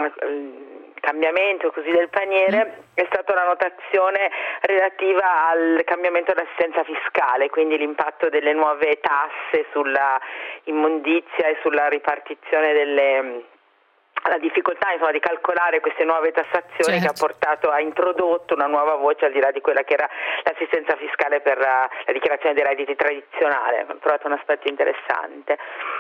um, cambiamento così del paniere è stata la notazione relativa al cambiamento dell'assistenza fiscale, quindi l'impatto delle nuove tasse sulla immondizia e sulla ripartizione delle la difficoltà insomma di calcolare queste nuove tassazioni, certo, che ha portato, ha introdotto una nuova voce al di là di quella che era l'assistenza fiscale per la, la dichiarazione dei redditi tradizionale. Ho trovato un aspetto interessante.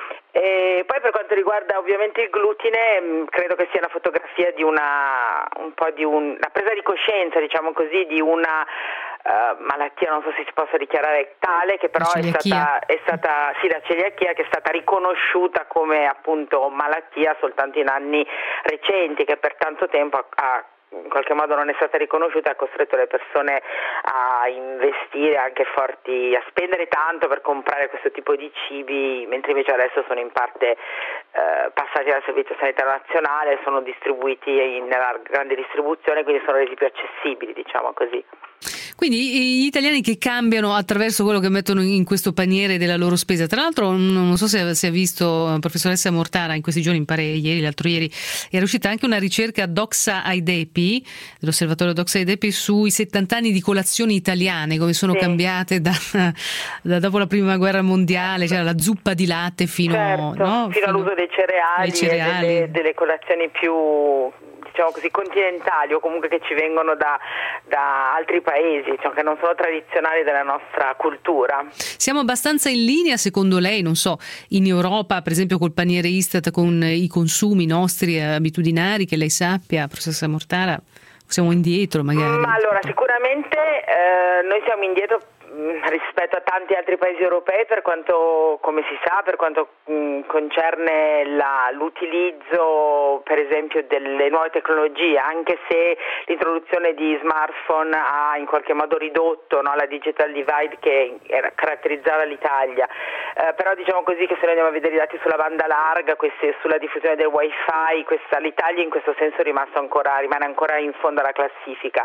E poi per quanto riguarda ovviamente il glutine, credo che sia una fotografia di una un po' di un, una presa di coscienza, diciamo così, di una Uh, malattia, non so se si possa dichiarare tale, che però è stata, è stata sì, la celiachia, che è stata riconosciuta come appunto malattia soltanto in anni recenti, che per tanto tempo ha, ha in qualche modo non è stata riconosciuta e ha costretto le persone a investire anche forti, a spendere tanto per comprare questo tipo di cibi, mentre invece adesso sono in parte eh, passati dal Servizio Sanitario Nazionale, sono distribuiti in, nella grande distribuzione, quindi sono resi più accessibili, diciamo così. Quindi gli italiani che cambiano attraverso quello che mettono in questo paniere della loro spesa. Tra l'altro non so se si è visto, professoressa Mortara, in questi giorni, mi pare ieri, l'altro ieri, era uscita anche una ricerca Doxa Aidepi, dell'osservatorio Doxa Aidepi, sui settanta anni di colazioni italiane, come sono sì. cambiate da, da dopo la prima guerra mondiale, c'era la zuppa di latte fino, certo, no? fino, fino all'uso dei cereali, cereali. E delle, delle colazioni più, diciamo così, continentali, o comunque che ci vengono da, da altri paesi, diciamo, che non sono tradizionali della nostra cultura. Siamo abbastanza in linea, secondo lei, non so, in Europa, per esempio col paniere Istat, con i consumi nostri abitudinari, che lei sappia, professoressa Mortara, siamo indietro magari? Ma allora, sicuramente eh, noi siamo indietro rispetto a tanti altri paesi europei per quanto, come si sa, per quanto mh, concerne la, l'utilizzo per esempio delle nuove tecnologie, anche se l'introduzione di smartphone ha in qualche modo ridotto, no, la digital divide che era, caratterizzava l'Italia, eh, però diciamo così che se noi andiamo a vedere i dati sulla banda larga, queste, sulla diffusione del wifi, questa, l'Italia in questo senso è rimasto ancora, rimane ancora in fondo alla classifica.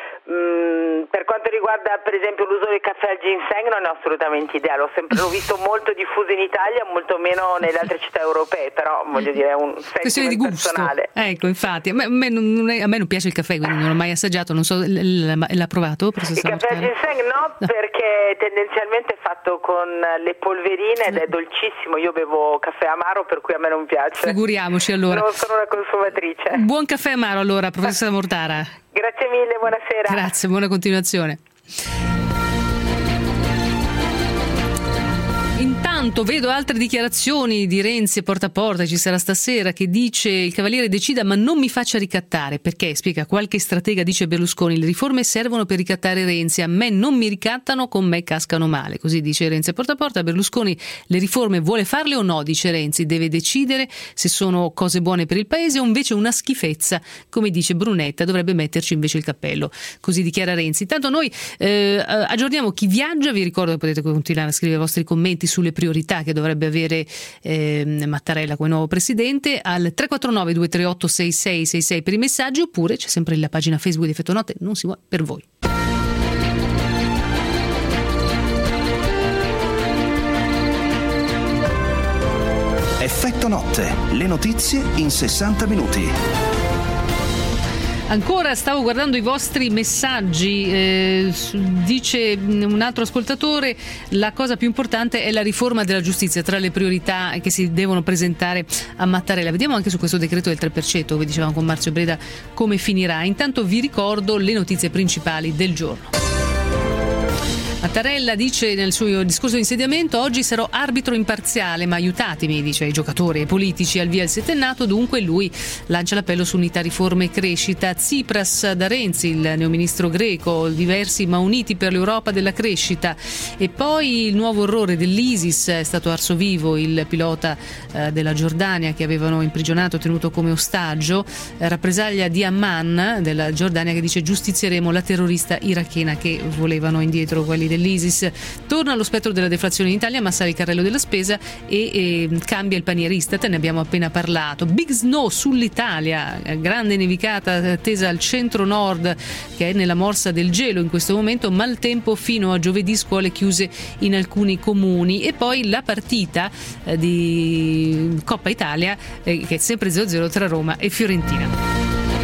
Mm, per quanto riguarda per esempio l'uso del caffè al ginseng, non è assolutamente idea, l'ho sempre l'ho visto molto diffuso in Italia, molto meno nelle altre città europee, però voglio dire è un questione di gusto personale. Ecco, infatti a me, a, me non è, a me non piace il caffè, quindi non l'ho mai assaggiato, non so, l'ha, l'ha provato? Il caffè al ginseng no, no, perché tendenzialmente è fatto con le polverine ed è dolcissimo, io bevo caffè amaro, per cui a me non piace. Figuriamoci allora. Non sono una consumatrice. Buon caffè amaro allora, professoressa Mortara. Grazie mille, buonasera. Grazie, buona continuazione. Intanto vedo altre dichiarazioni di Renzi a Porta a Porta, ci sarà stasera, che dice: il Cavaliere decida ma non mi faccia ricattare, perché, spiega qualche stratega, dice Berlusconi, le riforme servono per ricattare Renzi, a me non mi ricattano, con me cascano male. Così dice Renzi a Porta a Porta. Berlusconi le riforme vuole farle o no, dice Renzi, deve decidere se sono cose buone per il paese o invece una schifezza, come dice Brunetta, dovrebbe metterci invece il cappello. Così dichiara Renzi. Intanto noi eh, aggiorniamo chi viaggia, vi ricordo che potete continuare a scrivere i vostri commenti sulle priorità che dovrebbe avere eh, Mattarella come nuovo presidente al tre quattro nove due tre otto sei sei sei sei per i messaggi, oppure c'è sempre la pagina Facebook di Effetto Notte, non si muove per voi. Effetto Notte, le notizie in sessanta minuti. Ancora stavo guardando i vostri messaggi, eh, dice un altro ascoltatore: la cosa più importante è la riforma della giustizia, tra le priorità che si devono presentare a Mattarella. Vediamo anche su questo decreto del tre per cento, come dicevamo con Marzio Breda, come finirà. Intanto vi ricordo le notizie principali del giorno. Mattarella dice nel suo discorso di insediamento: oggi sarò arbitro imparziale, ma aiutatemi, dice ai giocatori e ai politici, al via il settennato. Dunque lui lancia l'appello su unità, riforme e crescita. Tsipras da Renzi, il neoministro greco, diversi ma uniti per l'Europa della crescita. E poi il nuovo orrore dell'ISIS, è stato arso vivo il pilota eh, della Giordania che avevano imprigionato, tenuto come ostaggio. Eh, rappresaglia di Amman della Giordania, che dice: giustizieremo la terrorista irachena che volevano indietro quelli dell'ISIS. Torna allo spettro della deflazione in Italia, ma sale il carrello della spesa e, e cambia il paniere Istat, ne abbiamo appena parlato. Big snow sull'Italia, grande nevicata attesa al centro-nord che è nella morsa del gelo in questo momento, maltempo fino a giovedì, scuole chiuse in alcuni comuni. E poi la partita eh, di Coppa Italia eh, che è sempre zero a zero tra Roma e Fiorentina.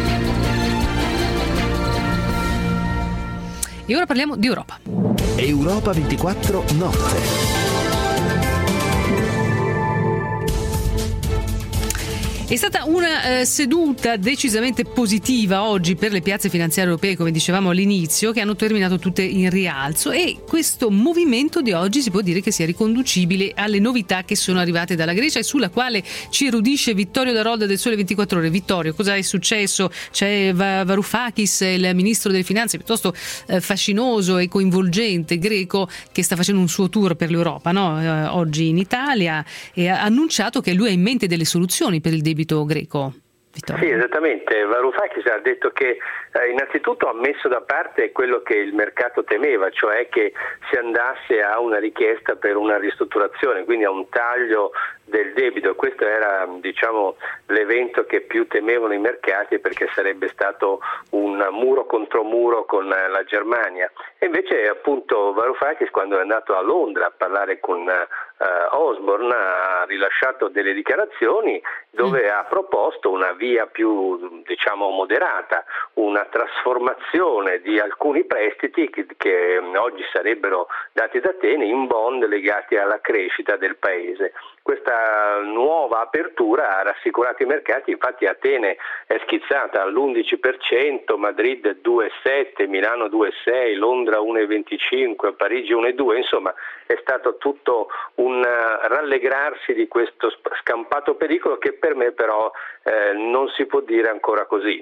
E ora parliamo di Europa. Europa ventiquattro notte. È stata una eh, seduta decisamente positiva oggi per le piazze finanziarie europee, come dicevamo all'inizio, che hanno terminato tutte in rialzo, e questo movimento di oggi si può dire che sia riconducibile alle novità che sono arrivate dalla Grecia e sulla quale ci erudisce Vittorio Darolda del Sole ventiquattro Ore. Vittorio, cosa è successo? C'è Varoufakis, il ministro delle finanze piuttosto eh, fascinoso e coinvolgente greco, che sta facendo un suo tour per l'Europa, no? eh, oggi in Italia, e ha annunciato che lui ha in mente delle soluzioni per il debito greco. Vittorio. Sì, esattamente. Varoufakis ha detto che eh, innanzitutto ha messo da parte quello che il mercato temeva, cioè che si andasse a una richiesta per una ristrutturazione, quindi a un taglio del debito. Questo era, diciamo, l'evento che più temevano i mercati, perché sarebbe stato un muro contro muro con la Germania. E invece, appunto, Varoufakis, quando è andato a Londra a parlare con uh, Osborne, ha rilasciato delle dichiarazioni dove mm. ha proposto una via più, diciamo, moderata, una trasformazione di alcuni prestiti che, che oggi sarebbero dati da Atene in bond legati alla crescita del paese. Questa nuova apertura ha rassicurato i mercati, infatti Atene è schizzata all'undici per cento, Madrid due virgola sette, Milano due virgola sei, Londra uno virgola venticinque, Parigi uno virgola due, insomma è stato tutto un rallegrarsi di questo scampato pericolo, che per me però eh, non si può dire ancora così.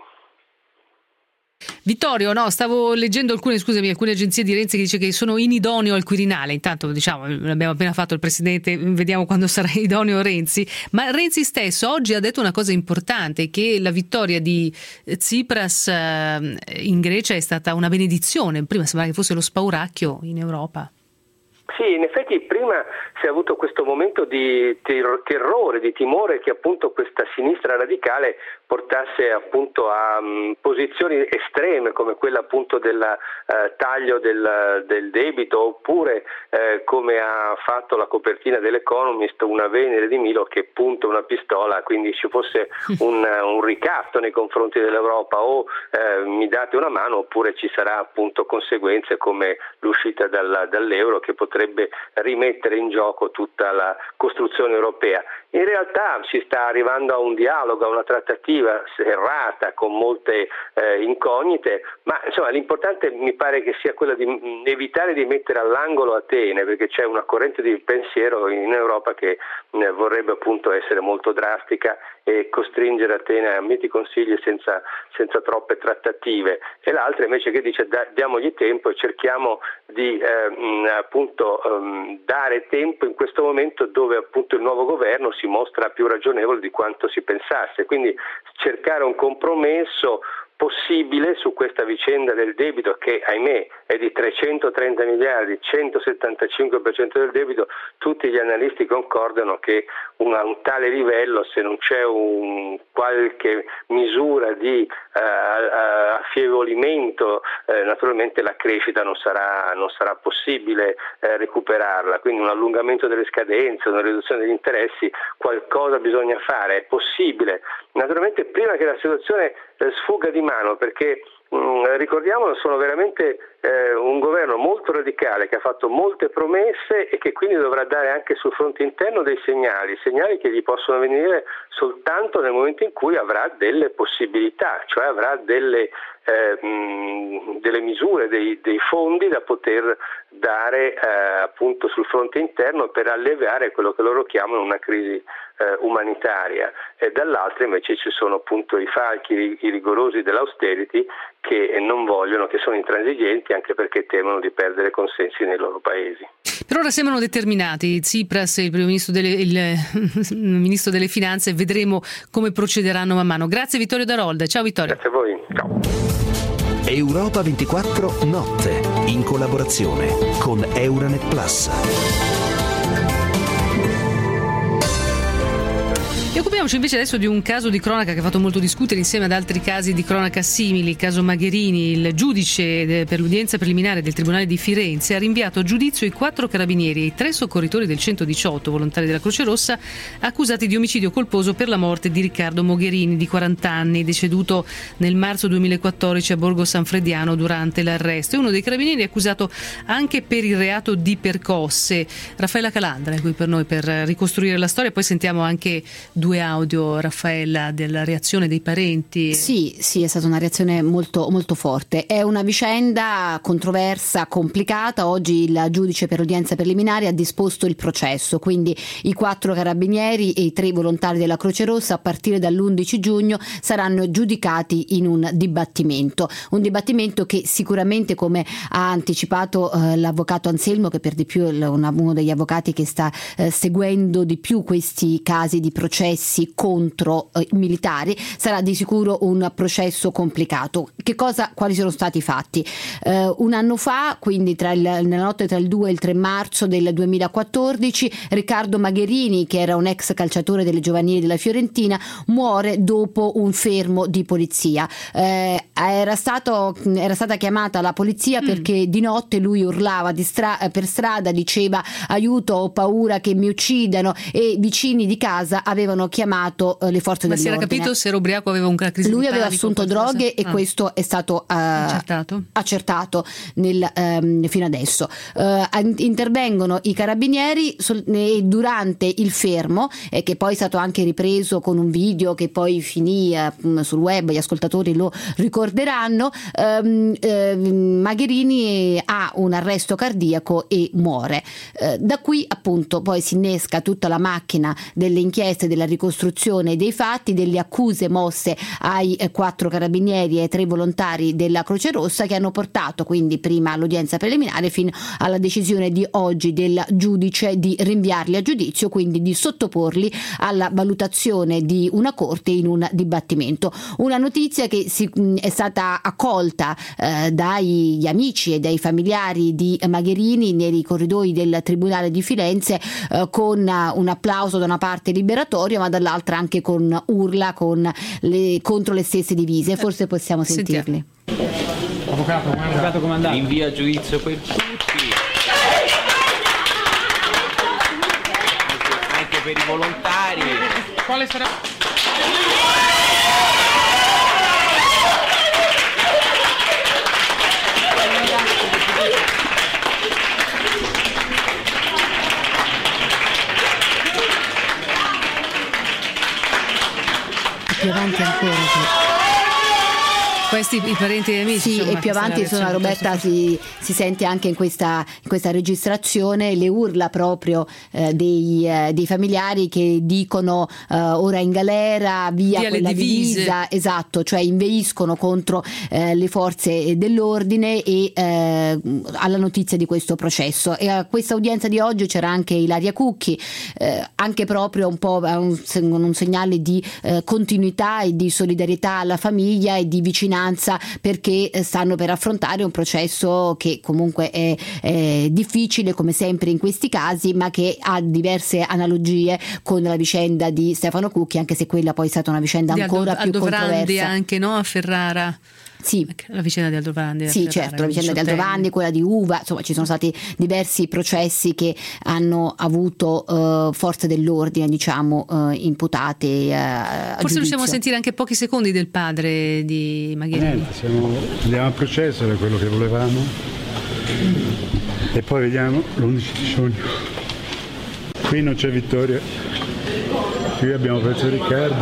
Vittorio, no, stavo leggendo alcune, scusami, alcune agenzie di Renzi che dice che sono inidoneo al Quirinale. Intanto, diciamo, l'abbiamo appena fatto il Presidente, vediamo quando sarà idoneo Renzi. Ma Renzi stesso oggi ha detto una cosa importante, che la vittoria di Tsipras in Grecia è stata una benedizione. Prima sembrava che fosse lo spauracchio in Europa. Sì, in effetti prima si è avuto questo momento di terrore, di timore che appunto questa sinistra radicale portasse appunto a um, posizioni estreme come quella appunto del uh, taglio del, del debito, oppure eh, come ha fatto la copertina dell'Economist, una Venere di Milo che punta una pistola, quindi ci fosse un, un ricatto nei confronti dell'Europa, o eh, mi date una mano oppure ci sarà appunto conseguenze come l'uscita dal, dall'euro, che potrebbe rimettere in gioco tutta la costruzione europea. In realtà si sta arrivando a un dialogo, a una trattativa serrata con molte eh, incognite, ma insomma l'importante mi pare che sia quella di evitare di mettere all'angolo Atene, perché c'è una corrente di pensiero in Europa che eh, vorrebbe appunto essere molto drastica e costringere Atene a miti consigli senza, senza troppe trattative, e l'altra invece che dice da, diamogli tempo e cerchiamo di eh, mh, appunto um, dare tempo in questo momento dove appunto il nuovo governo si mostra più ragionevole di quanto si pensasse, quindi cercare un compromesso possibile su questa vicenda del debito, che ahimè è di trecentotrenta miliardi, centosettantacinque per cento del debito. Tutti gli analisti concordano che una, un tale livello, se non c'è un qualche misura di uh, affievolimento, uh, naturalmente la crescita non sarà, non sarà possibile uh, recuperarla, quindi un allungamento delle scadenze, una riduzione degli interessi, qualcosa bisogna fare, è possibile, naturalmente prima che la situazione uh, sfugga di mano, perché mh, ricordiamolo, sono veramente eh, un governo molto radicale che ha fatto molte promesse e che quindi dovrà dare anche sul fronte interno dei segnali, segnali che gli possono venire soltanto nel momento in cui avrà delle possibilità, cioè avrà delle, eh, mh, delle misure, dei, dei fondi da poter dare eh, appunto sul fronte interno per alleviare quello che loro chiamano una crisi eh, umanitaria, e dall'altra invece ci sono appunto i falchi, i, i rigorosi dell'austerity che non vogliono, che sono intransigenti, anche perché temono di perdere consensi nei loro paesi. Per ora sembrano determinati Tsipras e il primo ministro delle, il, il ministro delle finanze, vedremo come procederanno man mano. Grazie Vittorio Darolda, ciao Vittorio. Grazie a voi, ciao. Europa ventiquattro Notte, in collaborazione con Euranet Plus. E occupiamoci invece adesso di un caso di cronaca che ha fatto molto discutere insieme ad altri casi di cronaca simili. Il caso Magherini. Il giudice per l'udienza preliminare del Tribunale di Firenze ha rinviato a giudizio i quattro carabinieri e i tre soccorritori del centodiciotto, volontari della Croce Rossa, accusati di omicidio colposo per la morte di Riccardo Mogherini, di quaranta anni, deceduto nel marzo duemilaquattordici a Borgo Sanfrediano durante l'arresto. E uno dei carabinieri è accusato anche per il reato di percosse. Raffaella Calandra è qui per noi per ricostruire la storia, poi sentiamo anche due due audio, Raffaella, della reazione dei parenti. Sì, sì, è stata una reazione molto, molto forte. È una vicenda controversa, complicata. Oggi il giudice per l'udienza preliminare ha disposto il processo, quindi i quattro carabinieri e i tre volontari della Croce Rossa a partire dall'undici giugno saranno giudicati in un dibattimento. Un dibattimento che sicuramente, come ha anticipato eh, l'avvocato Anselmo, che per di più è uno degli avvocati che sta eh, seguendo di più questi casi di processi contro eh, militari, sarà di sicuro un processo complicato. Che cosa, quali sono stati i fatti? Eh, un anno fa, quindi tra il, nella notte tra il due e il tre marzo del duemilaquattordici, Riccardo Magherini, che era un ex calciatore delle giovanili della Fiorentina, muore dopo un fermo di polizia. Eh, era, stato, era stata chiamata la polizia mm. perché di notte lui urlava di stra- per strada, diceva aiuto, ho paura che mi uccidano, e vicini di casa avevano chiamato eh, le forze Ma dell'ordine. Ma si era capito se era ubriaco, aveva un crisi? Lui aveva assunto droghe e ah. questo è stato uh, accertato, accertato nel, um, fino adesso. Uh, intervengono i carabinieri sol- e durante il fermo, eh, che poi è stato anche ripreso con un video che poi finì uh, sul web, gli ascoltatori lo ricorderanno, um, uh, Magherini ha un arresto cardiaco e muore. Uh, da qui appunto poi si innesca tutta la macchina delle inchieste, della ricostruzione dei fatti, delle accuse mosse ai eh, quattro carabinieri e ai tre volontari della Croce Rossa, che hanno portato quindi prima all'udienza preliminare fino alla decisione di oggi del giudice di rinviarli a giudizio, quindi di sottoporli alla valutazione di una corte in un dibattimento. Una notizia che si, mh, è stata accolta eh, dagli amici e dai familiari di Magherini nei corridoi del Tribunale di Firenze eh, con uh, un applauso da una parte liberatorio, ma dall'altra anche con urla con le, contro le stesse divise. Forse possiamo sentirli. Avvocato, avvocato comandante. Invia a giudizio per tutti. Anche, anche per i volontari. Quale sarà? Più avanti ancora che... Questi i parenti e amici. Sì, insomma, e più avanti insomma, Roberta si, si sente anche in questa, in questa registrazione le urla proprio eh, dei, eh, dei familiari che dicono eh, ora in galera, via, via quella divisa, esatto, cioè inveiscono contro eh, le forze dell'ordine e eh, alla notizia di questo processo. E a questa udienza di oggi c'era anche Ilaria Cucchi, eh, anche proprio un po' un, un segnale di eh, continuità e di solidarietà alla famiglia e di vicinanza, perché stanno per affrontare un processo che comunque è, è difficile come sempre in questi casi, ma che ha diverse analogie con la vicenda di Stefano Cucchi, anche se quella poi è stata una vicenda di ancora Aldo, più Aldo controversa. Aldo anche, no? A Ferrara. Sì, la vicenda di Aldo Vanni. Sì, certo, la vicenda di Aldo Vanni, quella di Uva, insomma ci sono stati diversi processi che hanno avuto uh, forze dell'ordine, diciamo, uh, imputate uh, a Forse giudizio. riusciamo a sentire anche pochi secondi del padre di Magherini. Niente, siamo, andiamo a processo, era quello che volevamo, e poi vediamo l'undici di giugno. Qui non c'è vittoria, qui abbiamo preso Riccardo.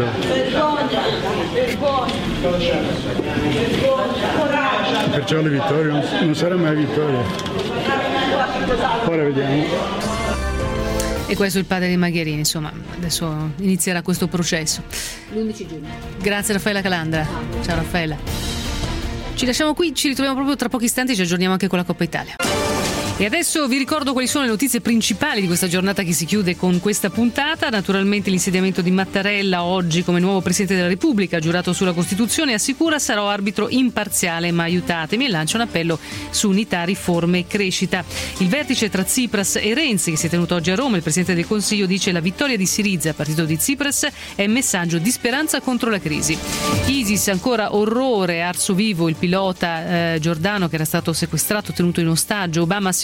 Perciò le vittorie non, non sarà mai vittoria. Ora vediamo. E questo è il padre di Magherini, insomma, adesso inizierà questo processo. l'undici giugno. Grazie Raffaella Calandra. Ciao Raffaella. Ci lasciamo qui, ci ritroviamo proprio tra pochi istanti, ci aggiorniamo anche con la Coppa Italia. E adesso vi ricordo quali sono le notizie principali di questa giornata che si chiude con questa puntata. Naturalmente l'insediamento di Mattarella oggi come nuovo Presidente della Repubblica, giurato sulla Costituzione, assicura sarò arbitro imparziale, ma aiutatemi, e lancia un appello su unità, riforme e crescita. Il vertice tra Tsipras e Renzi che si è tenuto oggi a Roma, il Presidente del Consiglio dice la vittoria di Syriza, partito di Tsipras, è messaggio di speranza contro la crisi. ISIS, ancora orrore, arso vivo il pilota eh, giordano che era stato sequestrato, tenuto in ostaggio. Obama assicura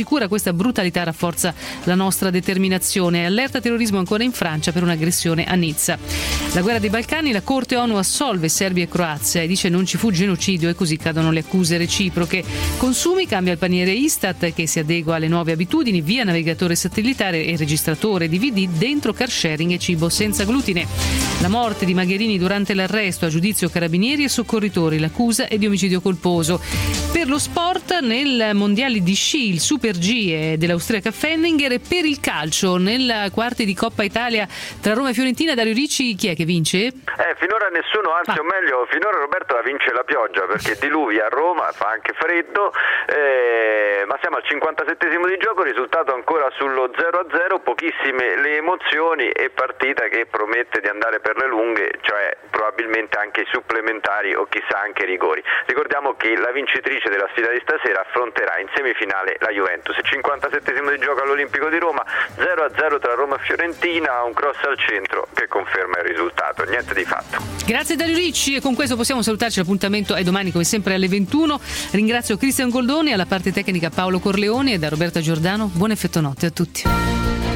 assicura questa brutalità rafforza la nostra determinazione. Allerta terrorismo ancora in Francia per un'aggressione a Nizza. La guerra dei Balcani, la Corte ONU assolve Serbia e Croazia e dice non ci fu genocidio e così cadono le accuse reciproche. Consumi, cambia il paniere Istat che si adegua alle nuove abitudini, via navigatore satellitare e registratore D V D, dentro car sharing e cibo senza glutine. La morte di Magherini durante l'arresto, a giudizio carabinieri e soccorritori, l'accusa è di omicidio colposo. Per lo sport, nel mondiale di sci, il Super G dell'austriaca Fenninger, e per il calcio, nel quarti di Coppa Italia tra Roma e Fiorentina, Dario Ricci, chi è che vince? Eh, finora nessuno, anzi ah. o meglio, finora Roberto la vince la pioggia, perché diluvia a Roma, fa anche freddo, eh, ma siamo al cinquantasettesimo di gioco, risultato ancora sullo zero a zero, pochissime le emozioni e partita che promette di andare per le lunghe, cioè probabilmente anche i supplementari o chissà anche i rigori. Ricordiamo che la vincitrice della sfida di stasera affronterà in semifinale la Juventus. cinquantasettesimo di gioco all'Olimpico di Roma, zero a zero tra Roma e Fiorentina, un cross al centro che conferma il risultato, niente di fatto. Grazie Dario Ricci, e con questo possiamo salutarci. L'appuntamento è domani come sempre alle ventuno. Ringrazio Cristian Goldoni, alla parte tecnica Paolo Corleoni, e da Roberta Giordano buon effetto notte a tutti.